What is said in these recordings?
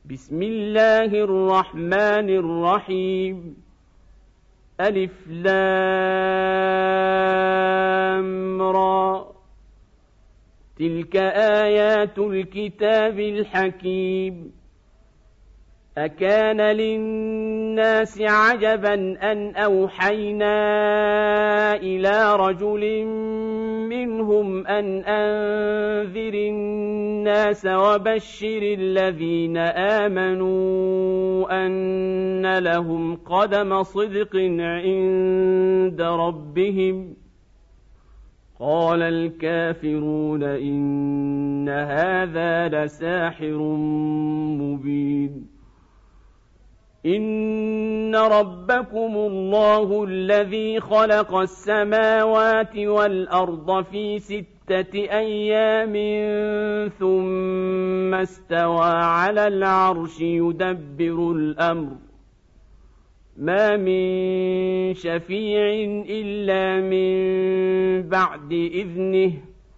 بسم الله الرحمن الرحيم ألف لام را تلك آيات الكتاب الحكيم أكان للناس عجبا أن أوحينا إلى رجل منهم أن أنذر الناس وبشر الذين آمنوا أن لهم قدم صدق عند ربهم قال الكافرون إن هذا لساحر مبين إن ربكم الله الذي خلق السماوات والأرض في 6 أيام ثم استوى على العرش يدبر الأمر ما من شفيع إلا من بعد إذنه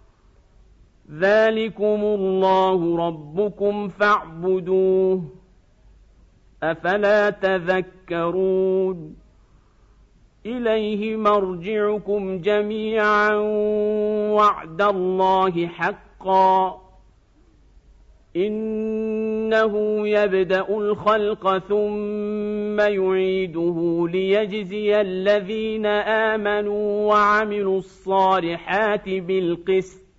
ذلكم الله ربكم فاعبدوه أفلا تذكرون إليه مرجعكم جميعا وعد الله حقا إنه يبدأ الخلق ثم يعيده ليجزي الذين آمنوا وعملوا الصالحات بالقسط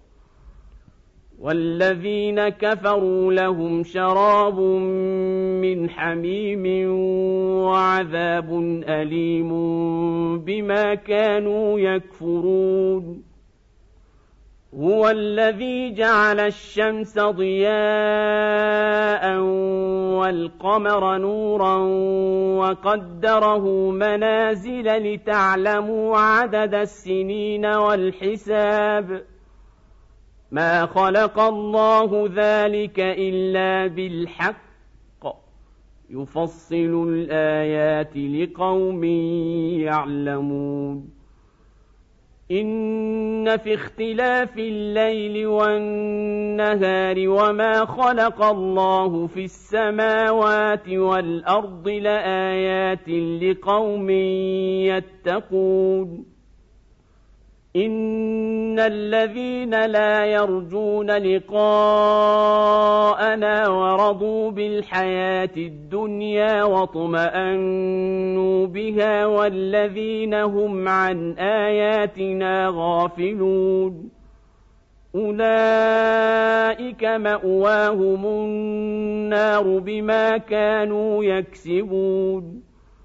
والذين كفروا لهم شراب من حميم وعذاب أليم بما كانوا يكفرون هو الذي جعل الشمس ضياء والقمر نورا وقدره منازل لتعلموا عدد السنين والحساب ما خلق الله ذلك إلا بالحق يفصل الآيات لقوم يعلمون إن في اختلاف الليل والنهار وما خلق الله في السماوات والأرض لآيات لقوم يتقون إن الذين لا يرجون لقاءنا ورضوا بالحياة الدنيا واطمأنوا بها والذين هم عن آياتنا غافلون أولئك مأواهم النار بما كانوا يكسبون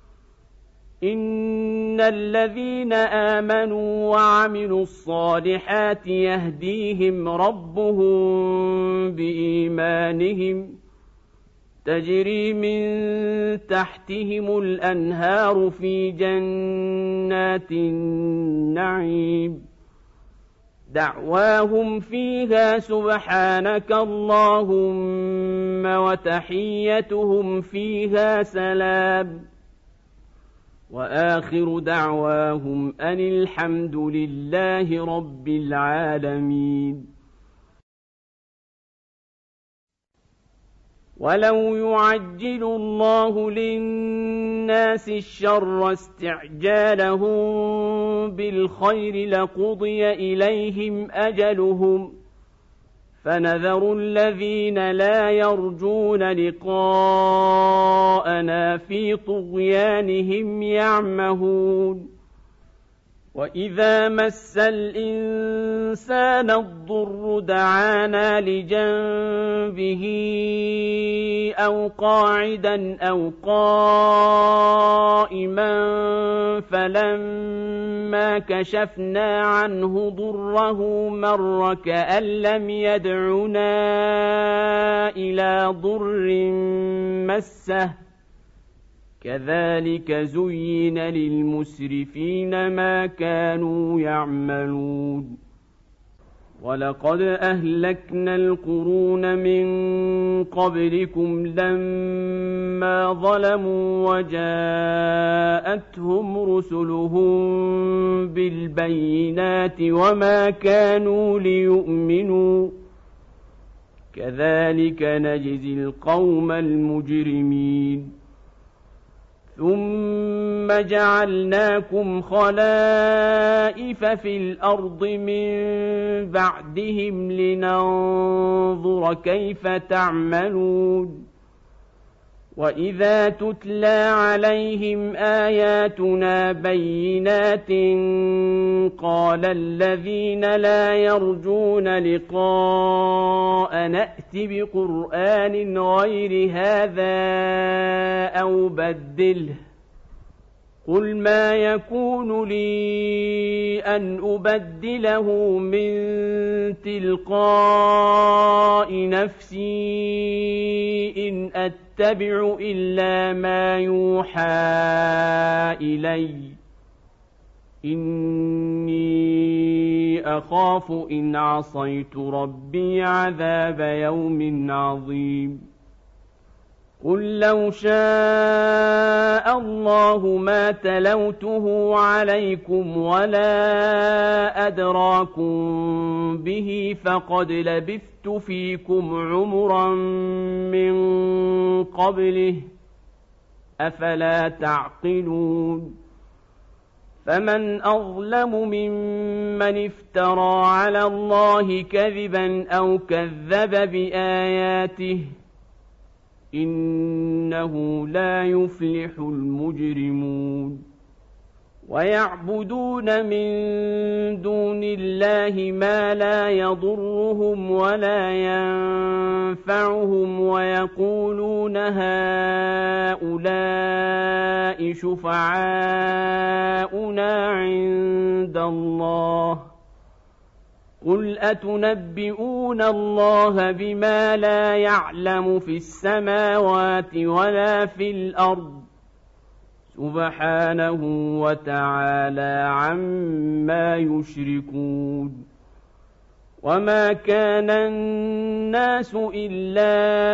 إن الذين آمنوا وعملوا الصالحات يهديهم ربهم بإيمانهم تجري من تحتهم الأنهار في جنات النعيم دعواهم فيها سبحانك اللهم وتحيتهم فيها سلام وآخر دعواهم أن الحمد لله رب العالمين ولو يعجل الله للناس الشر استعجالهم بالخير لقضي إليهم أجلهم فنذر الذين لا يرجون لقاءنا في طغيانهم يعمهون وإذا مس الإنسان الضر دعانا لجنبه أو قاعدا أو قائما فلما كشفنا عنه ضره مر كأن لم يدعنا إلى ضر مسه كذلك زين للمسرفين ما كانوا يعملون ولقد أهلكنا القرون من قبلكم لما ظلموا وجاءتهم رسلهم بالبينات وما كانوا ليؤمنوا كذلك نجزي القوم المجرمين ثم جعلناكم خلائف في الأرض من بعدهم لننظر كيف تعملون وإذا تتلى عليهم آياتنا بينات قال الذين لا يرجون لقاء نأت بقرآن غير هذا أو بدله قل ما يكون لي أن أبدله من تلقاء نفسي إن أتبع إلا ما يوحى إلي إني أخاف إن عصيت ربي عذاب يوم عظيم قل لو شاء الله ما تلوته عليكم ولا أدراكم به فقد لبثت فيكم عمرا من قبله أفلا تعقلون فمن أظلم ممن افترى على الله كذبا أو كذب بآياته إنه لا يفلح المجرمون ويعبدون من دون الله ما لا يضرهم ولا ينفعهم ويقولون هؤلاء شفعاؤنا عند الله قل أتنبئون الله بما لا يعلم في السماوات ولا في الأرض سبحانه وتعالى عما يشركون وما كان الناس إلا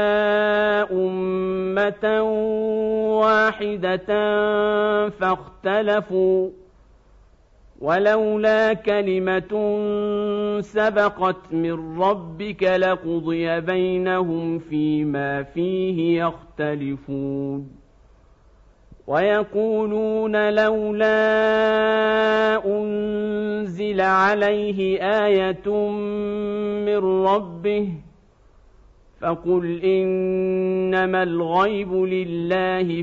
أمة واحدة فاختلفوا ولولا كلمة سبقت من ربك لقضي بينهم فيما فيه يختلفون ويقولون لولا أنزل عليه آية من ربه فقل إنما الغيب لله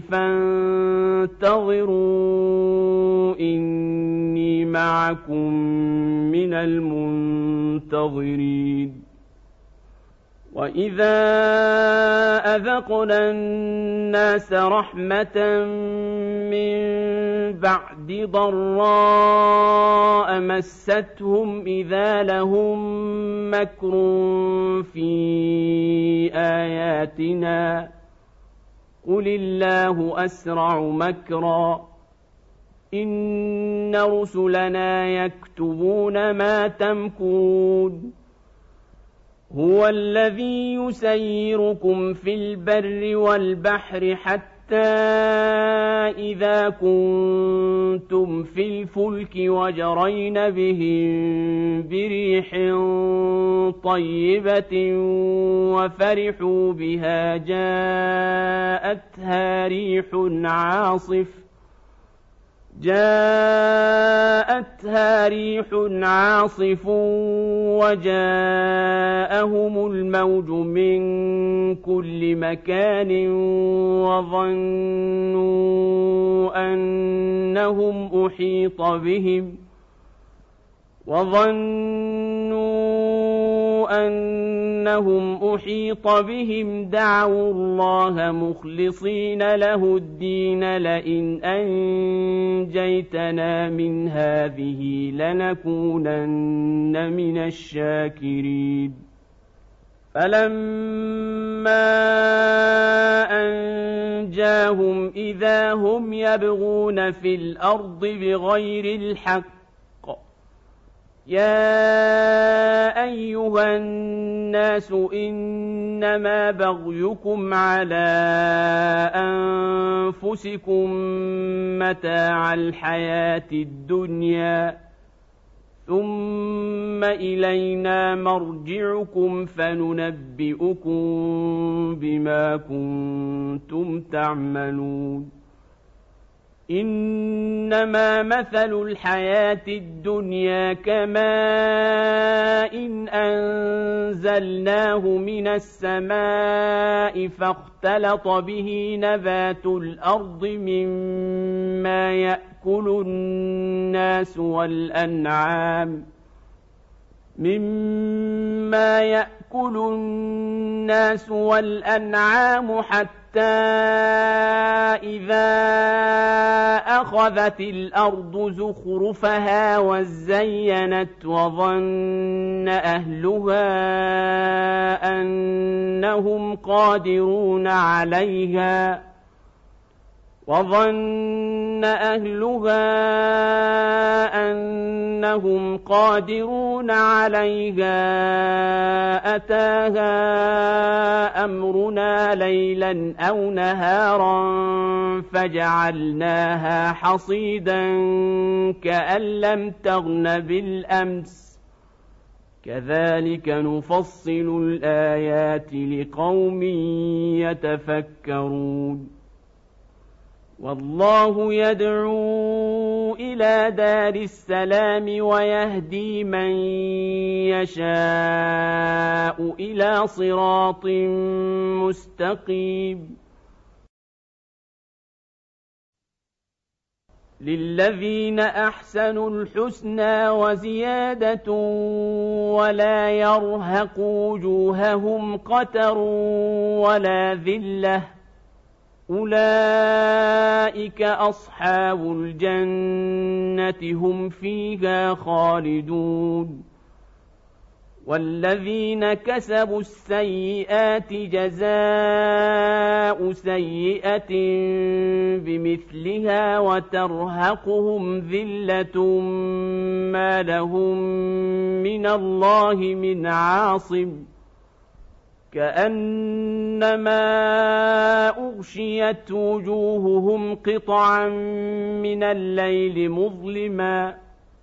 فانتظروا إني معكم من المنتظرين وإذا أذقنا الناس رحمة من بعد ضراء مستهم إذا لهم مكر في آياتنا قل الله أسرع مكرا إن رسلنا يكتبون ما تمكرون هو الذي يسيركم في البر والبحر حتى إذا كنتم في الفلك وجرين بهم بريح طيبة وفرحوا بها جاءتها ريح عاصف وجاءهم الموج من كل مكان وظنوا أنهم أحيط بهم دعوا الله مخلصين له الدين لئن أنجيتنا من هذه لنكونن من الشاكرين فلما أنجاهم إذا هم يبغون في الأرض بغير الحق يا أيها الناس إنما بغيكم على أنفسكم متاع الحياة الدنيا ثم إلينا مرجعكم فننبئكم بما كنتم تعملون إنما مثل الحياة الدنيا كماء إن أنزلناه من السماء فاختلط به نبات الأرض مما يأكل الناس والأنعام حتى إذا أخذت الأرض زخرفها وزينت وظن أهلها أنهم قادرون عليها أتاها أمرنا ليلا أو نهارا فجعلناها حصيدا كأن لم تغن بالأمس كذلك نفصل الآيات لقوم يتفكرون والله يدعو إلى دار السلام ويهدي من يشاء إلى صراط مستقيم للذين أحسنوا الحسنى وزيادة ولا يرهق وجوههم قتر ولا ذلة أولئك أصحاب الجنة هم فيها خالدون والذين كسبوا السيئات جزاء سيئة بمثلها وترهقهم ذلة ما لهم من الله من عاصم كأنما أغشيت وجوههم قطعا من الليل مظلما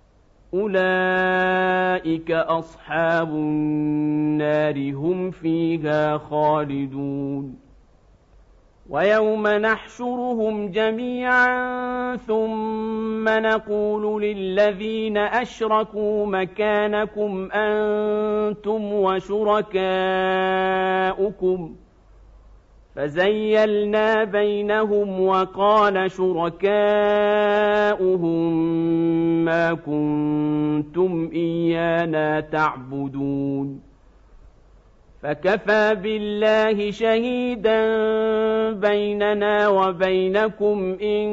أولئك أصحاب النار هم فيها خالدون ويوم نحشرهم جميعا ثم نقول للذين أشركوا مكانكم أنتم وشركاؤكم فزيلنا بينهم وقال شركاؤهم ما كنتم إيانا تعبدون فكفى بالله شهيدا بيننا وبينكم إن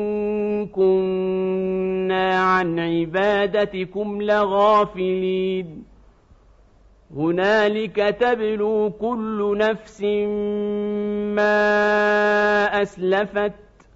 كنا عن عبادتكم لغافلين هنالك تبلو كل نفس ما أسلفت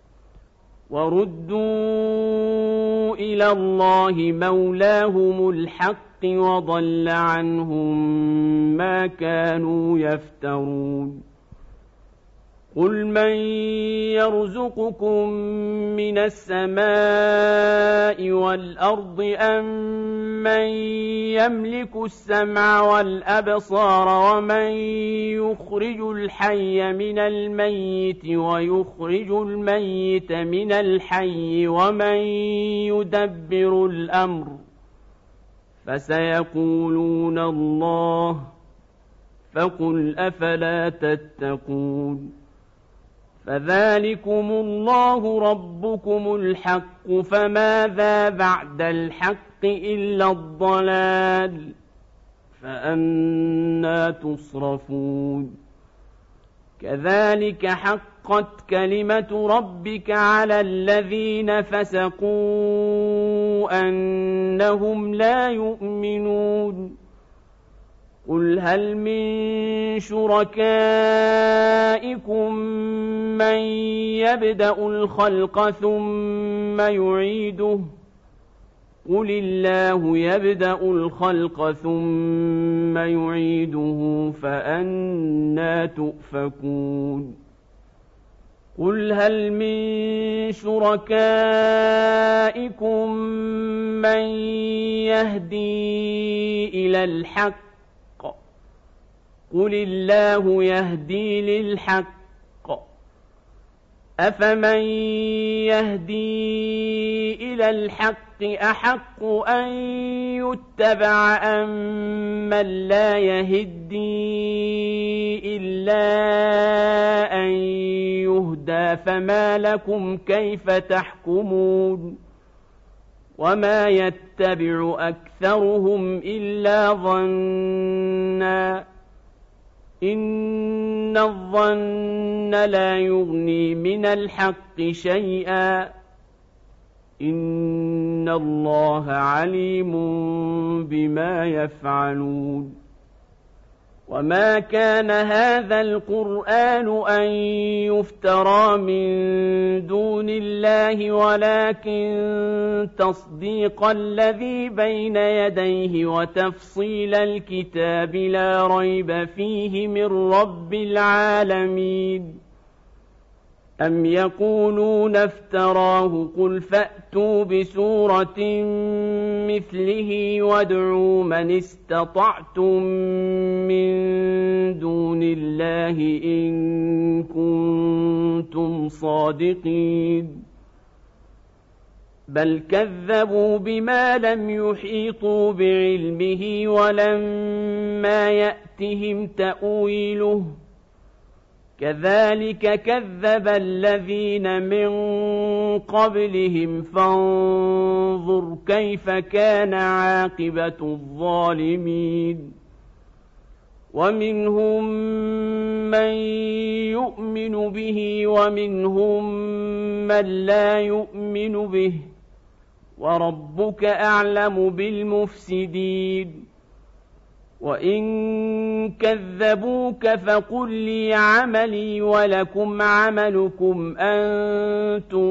وردوا إلى الله مولاهم الحق وضل عنهم ما كانوا يفترون قل من يرزقكم من السماء والأرض أم من يملك السمع والأبصار ومن يخرج الحي من الميت ويخرج الميت من الحي ومن يدبر الأمر فسيقولون الله فقل أفلا تتقون فذلكم الله ربكم الحق فماذا بعد الحق إلا الضلال فأنى تصرفون كذلك حقت كلمة ربك على الذين فسقوا أنهم لا يؤمنون قل هل من شركائكم من يبدأ الخلق ثم يعيده قل الله يبدأ الخلق ثم يعيده فأنى تؤفكون قل هل من شركائكم من يهدي إلى الحق قل الله يهدي للحق أفمن يهدي إلى الحق أحق أن يتبع أم من لا يهدي إلا أن يهدى فما لكم كيف تحكمون وما يتبع أكثرهم إلا ظنا إن الظن لا يغني من الحق شيئا إن الله عليم بما يفعلون وما كان هذا القرآن أن يفترى من دون الله ولكن تصديق الذي بين يديه وتفصيل الكتاب لا ريب فيه من رب العالمين أم يقولون افتراه قل فأتوا بسورة مثله وادعوا من استطعتم من دون الله إن كنتم صادقين بل كذبوا بما لم يحيطوا بعلمه ولما يأتهم تأويله كذلك كذب الذين من قبلهم فانظر كيف كان عاقبة الظالمين ومنهم من يؤمن به ومنهم من لا يؤمن به وربك أعلم بالمفسدين وإن كذبوك فقل لي عملي ولكم عملكم أنتم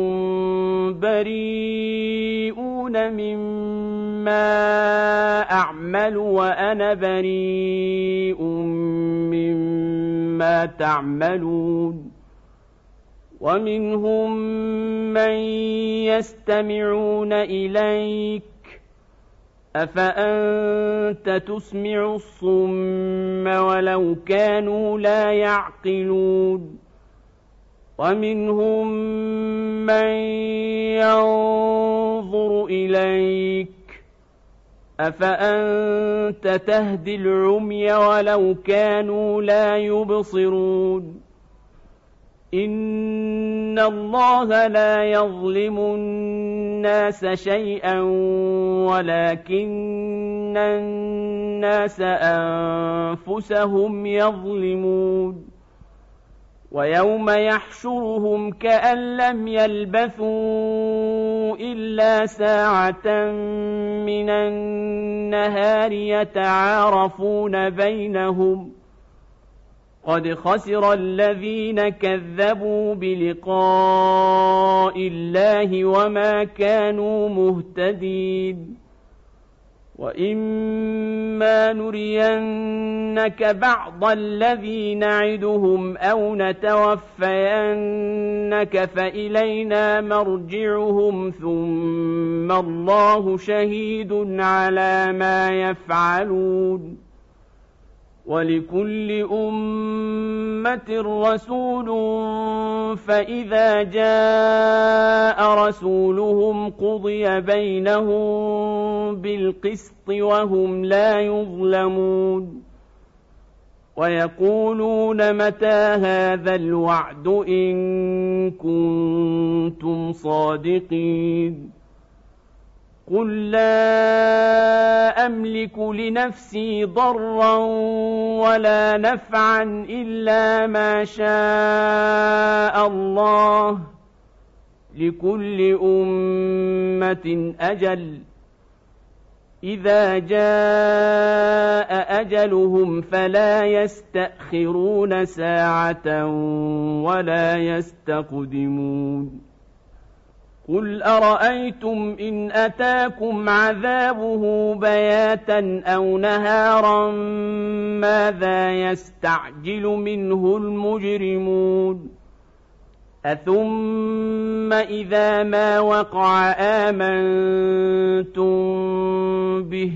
بريئون مما أعمل وأنا بريء مما تعملون ومنهم من يستمعون إليك أفأنت تسمع الصم ولو كانوا لا يعقلون ومنهم من ينظر إليك أفأنت تهدي العمي ولو كانوا لا يبصرون إن الله لا يظلم الناس شيئا ولكن الناس أنفسهم يظلمون ويوم يحشرهم كأن لم يلبثوا إلا ساعة من النهار يتعارفون بينهم قد خسر الذين كذبوا بلقاء الله وما كانوا مهتدين وإما نرينك بعض الذي نعدهم أو نتوفينك فإلينا مرجعهم ثم الله شهيد على ما يفعلون ولكل أمة رسول فإذا جاء رسولهم قضي بينهم بالقسط وهم لا يظلمون ويقولون متى هذا الوعد إن كنتم صادقين قل لا أملك لنفسي ضرا ولا نفعا إلا ما شاء الله لكل أمة أجل إذا جاء أجلهم فلا يستأخرون ساعة ولا يستقدمون قل أرأيتم إن أتاكم عذابه بياتا أو نهارا ماذا يستعجل منه المجرمون أثم إذا ما وقع آمنتم به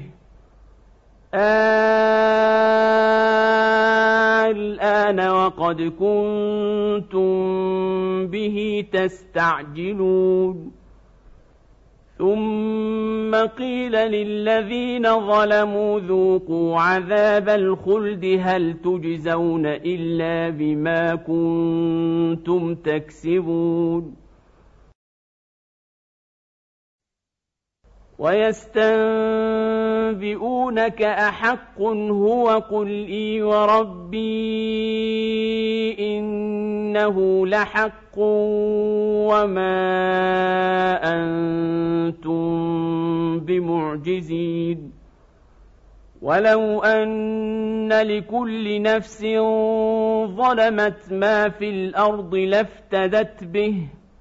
الآن وقد كنتم به تستعجلون ثم قيل للذين ظلموا ذوقوا عذاب الخلد هل تجزون إلا بما كنتم تكسبون ويستنبئونك أحق هو قل إي وربي إنه لحق وما أنتم بمعجزين ولو أن لكل نفس ظلمت ما في الأرض لافتدت به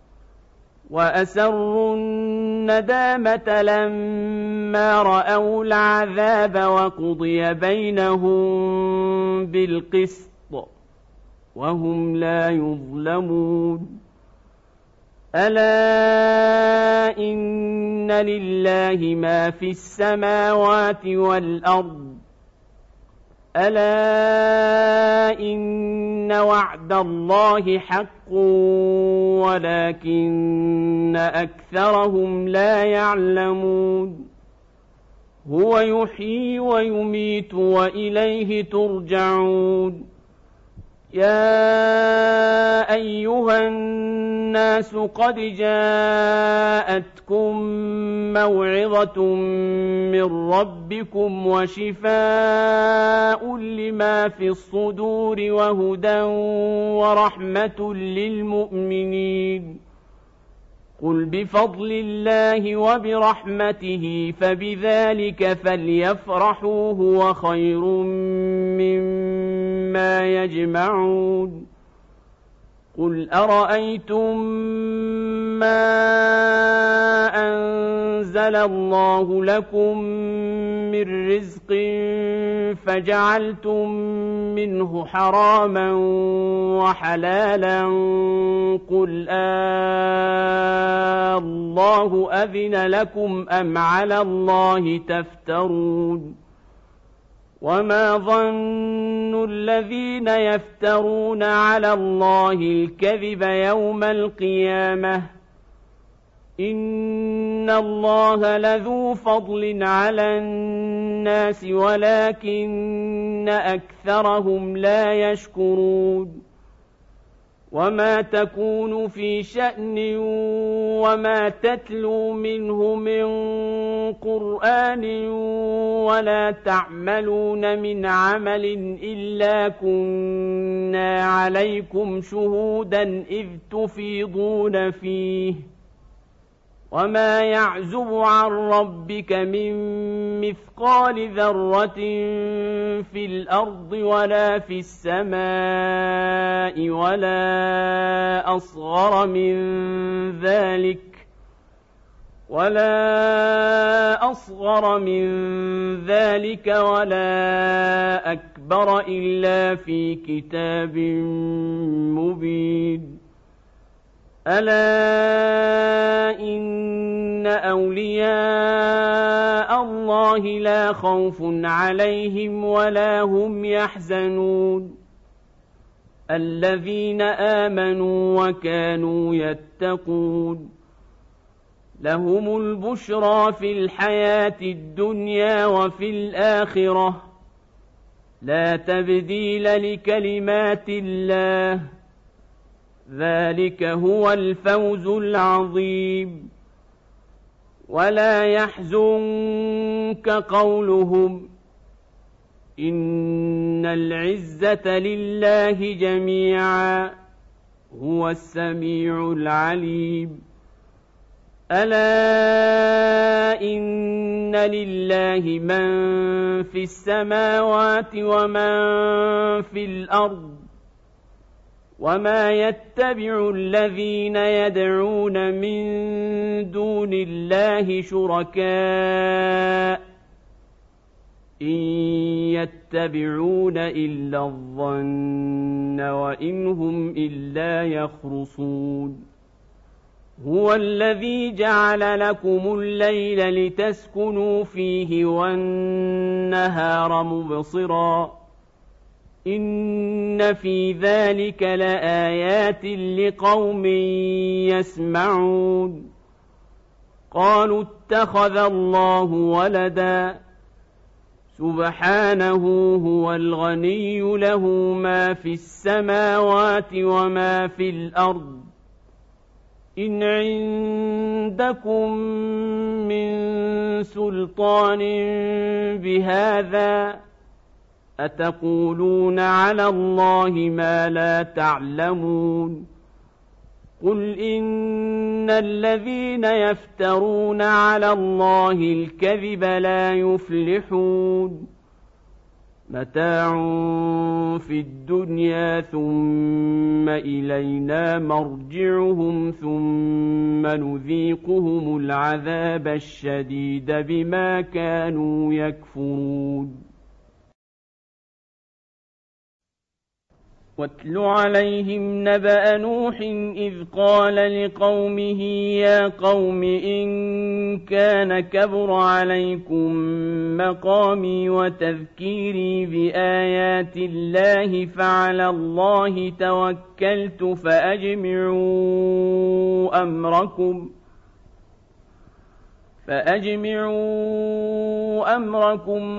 وأسروا الندامة لما رأوا العذاب وقضي بينهم بالقسط وهم لا يظلمون ألا إن لله ما في السماوات والأرض ألا إن وعد الله حق ولكن أكثرهم لا يعلمون هو يحيي ويميت وإليه ترجعون يا أيها الناس قد جاءتكم موعظة من ربكم وشفاء لما في الصدور وهدى ورحمة للمؤمنين قل بفضل الله وبرحمته فبذلك فليفرحوا هو خير مما يجمعون قل أرأيتم ما أنزل الله لكم من رزق فجعلتم منه حراما وحلالا قل الله أذن لكم أم على الله تفترون وما ظن الذين يفترون على الله الكذب يوم القيامة إن الله لذو فضل على الناس ولكن أكثرهم لا يشكرون وما تكون في شأن وما تتلو منه من قرآن ولا تعملون من عمل إلا كنا عليكم شهودا إذ تفيضون فيه وما يعزب عن ربك من مثقال ذرة في الأرض ولا في السماء ولا أصغر من ذلك ولا أكبر إلا في كتاب مبين ألا إن أولياء الله لا خوف عليهم ولا هم يحزنون الذين آمنوا وكانوا يتقون لهم البشرى في الحياة الدنيا وفي الآخرة لا تبديل لكلمات الله ذلك هو الفوز العظيم ولا يحزنك قولهم إن العزة لله جميعا هو السميع العليم ألا إن لله من في السماوات ومن في الأرض وما يتبع الذين يدعون من دون الله شركاء إن يتبعون إلا الظن وإن هم إلا يخرصون هو الذي جعل لكم الليل لتسكنوا فيه والنهار مبصرا إن في ذلك لآيات لقوم يسمعون قالوا اتخذ الله ولدا سبحانه هو الغني له ما في السماوات وما في الأرض إن عندكم من سلطان بهذا أتقولون على الله ما لا تعلمون قل إن الذين يفترون على الله الكذب لا يفلحون متاع في الدنيا ثم إلينا مرجعهم ثم نذيقهم العذاب الشديد بما كانوا يكفرون واتل عليهم نبأ نوح إذ قال لقومه يا قوم إن كان كبر عليكم مقامي وتذكيري بآيات الله فعلى الله توكلت فأجمعوا أمركم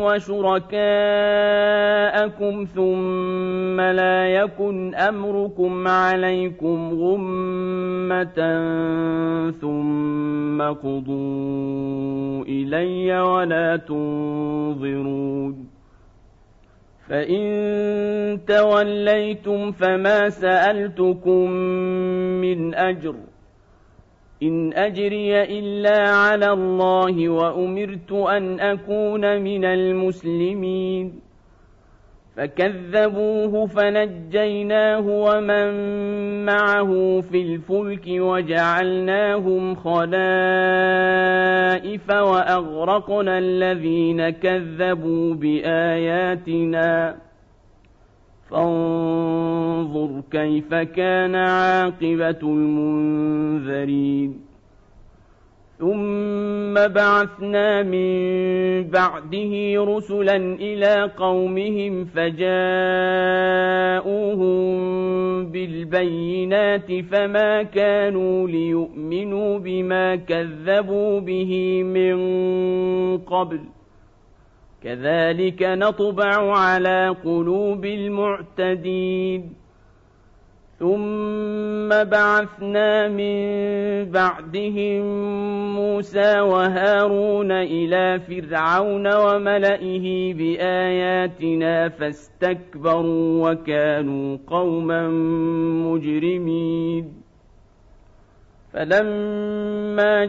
وشركاءكم ثم لا يكن أمركم عليكم غمة ثم قضوا إلي ولا تنظرون فإن توليتم فما سألتكم من أجر إن أجري إلا على الله وأمرت أن أكون من المسلمين فكذبوه فنجيناه ومن معه في الفلك وجعلناهم خلائف وأغرقنا الذين كذبوا بآياتنا فانظر كيف كان عاقبة المنذرين ثم بعثنا من بعده رسلا إلى قومهم فجاءوهم بالبينات فما كانوا ليؤمنوا بما كذبوا به من قبل كذلك نطبع على قلوب المعتدين ثم بعثنا من بعدهم موسى وهارون إلى فرعون وملئه بآياتنا فاستكبروا وكانوا قوما مجرمين فلما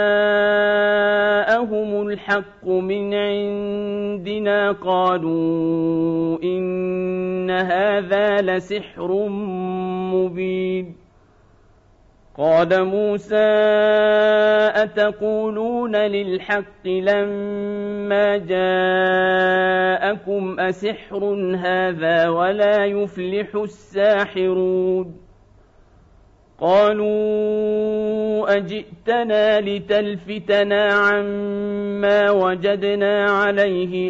جاءهم الحق من عندنا قالوا إن هذا لسحر مبين قال موسى أتقولون للحق لما جاءكم أسحر هذا ولا يفلح الساحرون قالوا أجئتنا لتلفتنا عما وجدنا عليه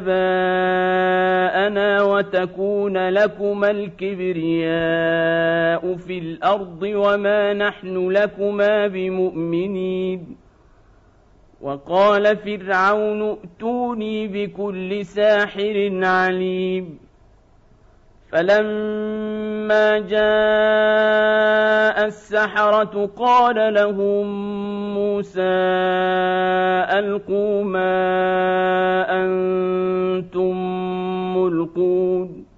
آباءنا وتكون لكما الكبرياء في الأرض وما نحن لكما بمؤمنين وقال فرعون ائتوني بكل ساحر عليم فلما جاء السحرة قال لهم موسى ألقوا ما أنتم ملقون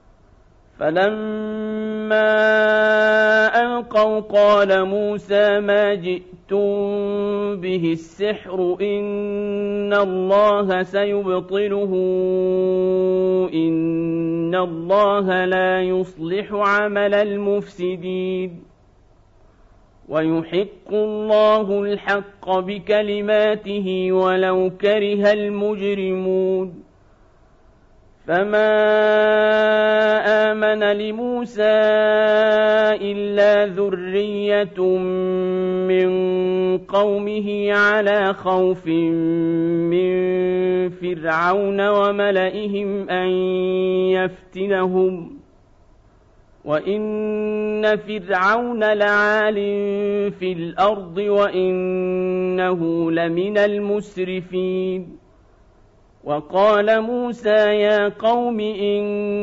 فلما ألقوا قال موسى ما جئتم به السحر إن الله سيبطله إن الله لا يصلح عمل المفسدين ويحق الله الحق بكلماته ولو كره المجرمون فما آمن لموسى إلا ذرية من قومه على خوف من فرعون وملئهم أن يفتنهم وإن فرعون لعال في الأرض وإنه لمن المسرفين. وقال موسى يا قوم إن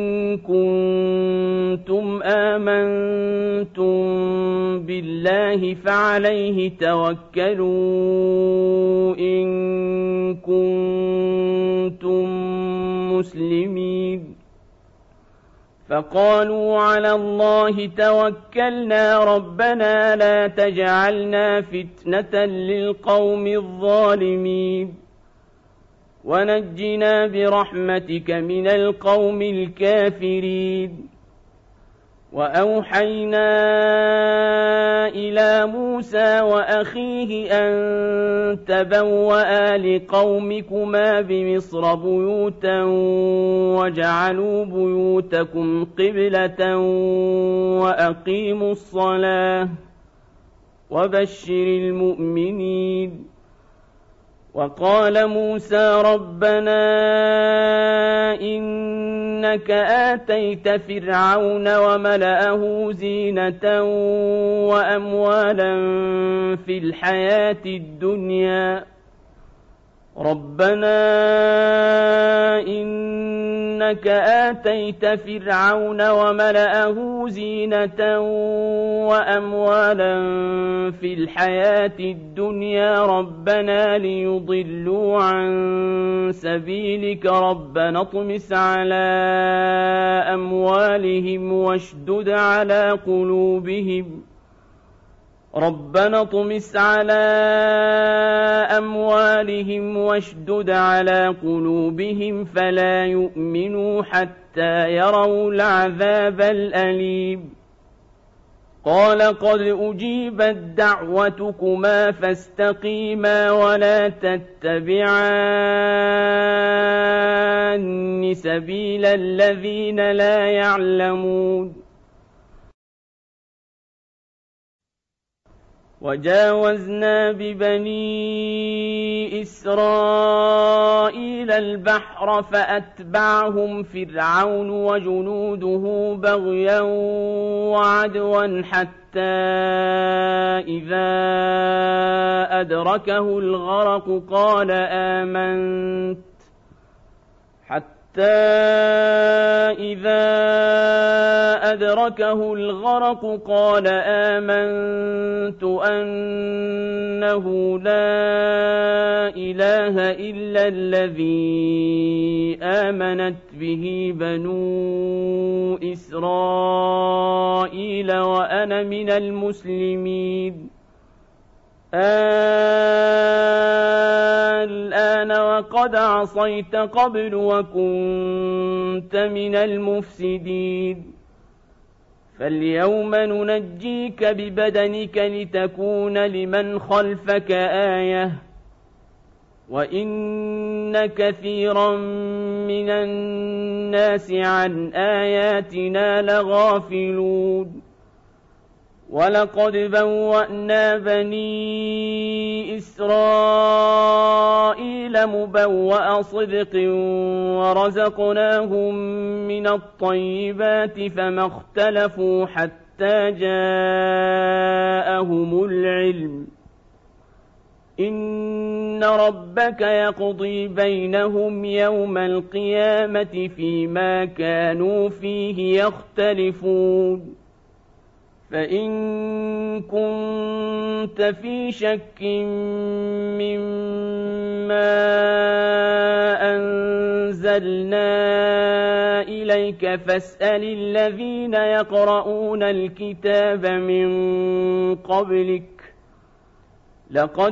كنتم آمنتم بالله فعليه توكلوا إن كنتم مسلمين. فقالوا على الله توكلنا ربنا لا تجعلنا فتنة للقوم الظالمين ونجنا برحمتك من القوم الكافرين. وأوحينا إلى موسى وأخيه أن تبوأ لقومكما بمصر بيوتا وجعلوا بيوتكم قبلة وأقيموا الصلاة وبشر المؤمنين. وقال موسى ربنا إنك آتيت فرعون وملأه زينة وأموالا في الحياة الدنيا ربنا إنك آتيت فرعون وملأه زينة وأموالا في الحياة الدنيا ربنا ليضلوا عن سبيلك ربنا اطمس على أموالهم واشدد على قلوبهم ربنا اطمس على أموالهم واشدد على قلوبهم فلا يؤمنوا حتى يروا العذاب الأليم. قال قد أجيبت دعوتكما فاستقيما ولا تتبعان سبيل الذين لا يعلمون. وجاوزنا ببني إسرائيل البحر فأتبعهم فرعون وجنوده بغيا وعدوا حتى إذا أدركه الغرق قال آمنت أنه لا إله إلا الذي آمنت به بنو إسرائيل وأنا من المسلمين. الآن وقد عصيت قبل وكنت من المفسدين. فاليوم ننجيك ببدنك لتكون لمن خلفك آية وإن كثيرا من الناس عن آياتنا لغافلون. ولقد بوأنا بني إسرائيل مبوأ صدق ورزقناهم من الطيبات فما اختلفوا حتى جاءهم العلم. إن ربك يقضي بينهم يوم القيامة فيما كانوا فيه يختلفون. فإن كنت في شك مما أنزلنا إليك فاسأل الذين يقرؤون الكتاب من قبلك لقد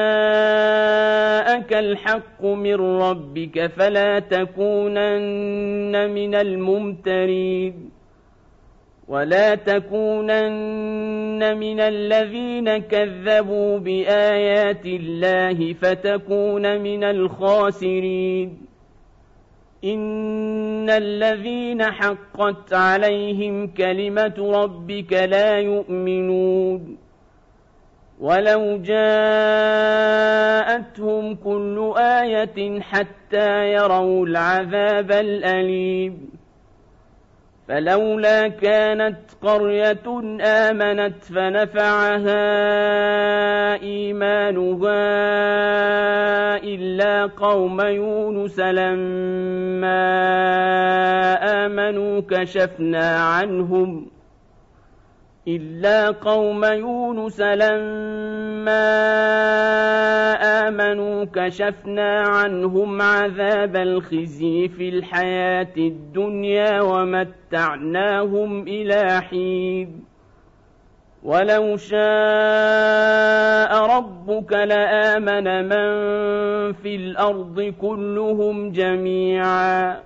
جاءك الحق من ربك فلا تكونن من الممترين. ولا تكونن من الذين كذبوا بآيات الله فتكون من الخاسرين. إن الذين حقت عليهم كلمة ربك لا يؤمنون ولو جاءتهم كل آية حتى يروا العذاب الأليم فلولا كانت قرية آمنت فنفعها إيمانها إلا قوم يونس لما آمنوا كشفنا عنهم عذاب الخزي في الحياة الدنيا ومتعناهم إلى حين ولو شاء ربك لآمن من في الأرض كلهم جميعا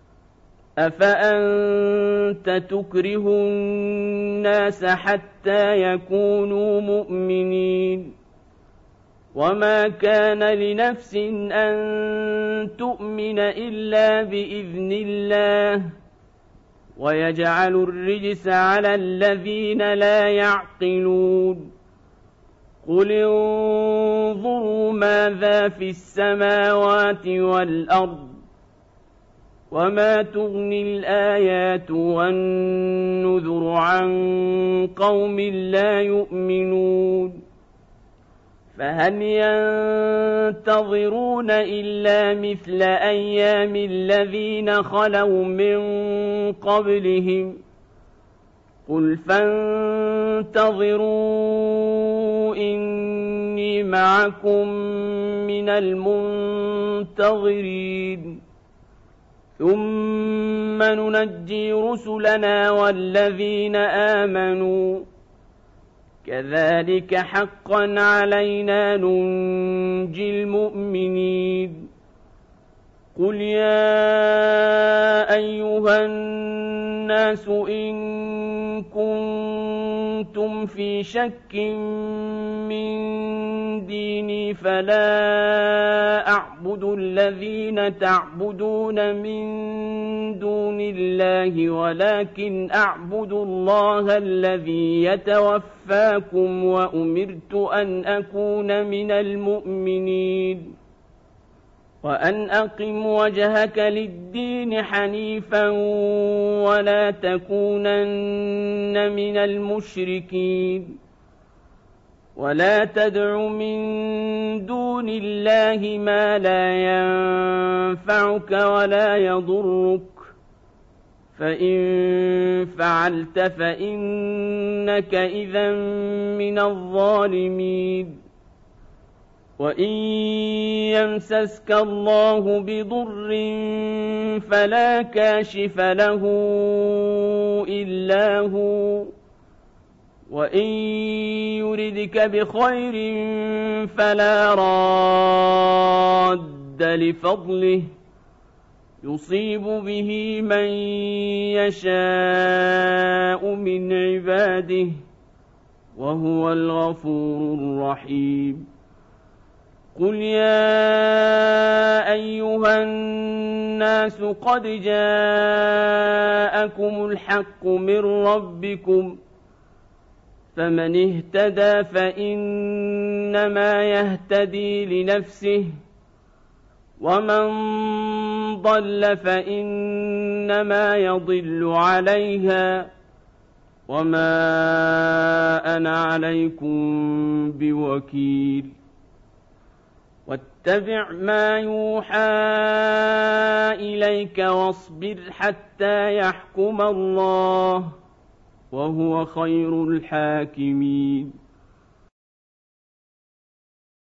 أفأنت تكره الناس حتى يكونوا مؤمنين وما كان لنفس أن تؤمن إلا بإذن الله ويجعل الرجس على الذين لا يعقلون قل انظروا ماذا في السماوات والأرض وما تغني الآيات والنذر عن قوم لا يؤمنون فهل ينتظرون إلا مثل أيام الذين خلوا من قبلهم قل فانتظروا إني معكم من المنتظرين ثم ننجي رسلنا والذين آمنوا كذلك حقا علينا ننجي المؤمنين قل يا أيها الناس إن كنتم في شك من ديني فلا أعبد الذين تعبدون من دون الله ولكن أعبد الله الذي يتوفاكم وأمرت أن أكون من المؤمنين وأن أقم وجهك للدين حنيفا ولا تكونن من المشركين ولا تدع من دون الله ما لا ينفعك ولا يضرك فإن فعلت فإنك إذا من الظالمين وإن يمسسك الله بضر فلا كاشف له إلا هو وإن يردك بخير فلا راد لفضله يصيب به من يشاء من عباده وهو الغفور الرحيم قل يا أيها الناس قد جاءكم الحق من ربكم فمن اهتدى فإنما يهتدي لنفسه ومن ضل فإنما يضل عليها وما أنا عليكم بوكيل واتبع ما يوحى إليك واصبر حتى يحكم الله وهو خير الحاكمين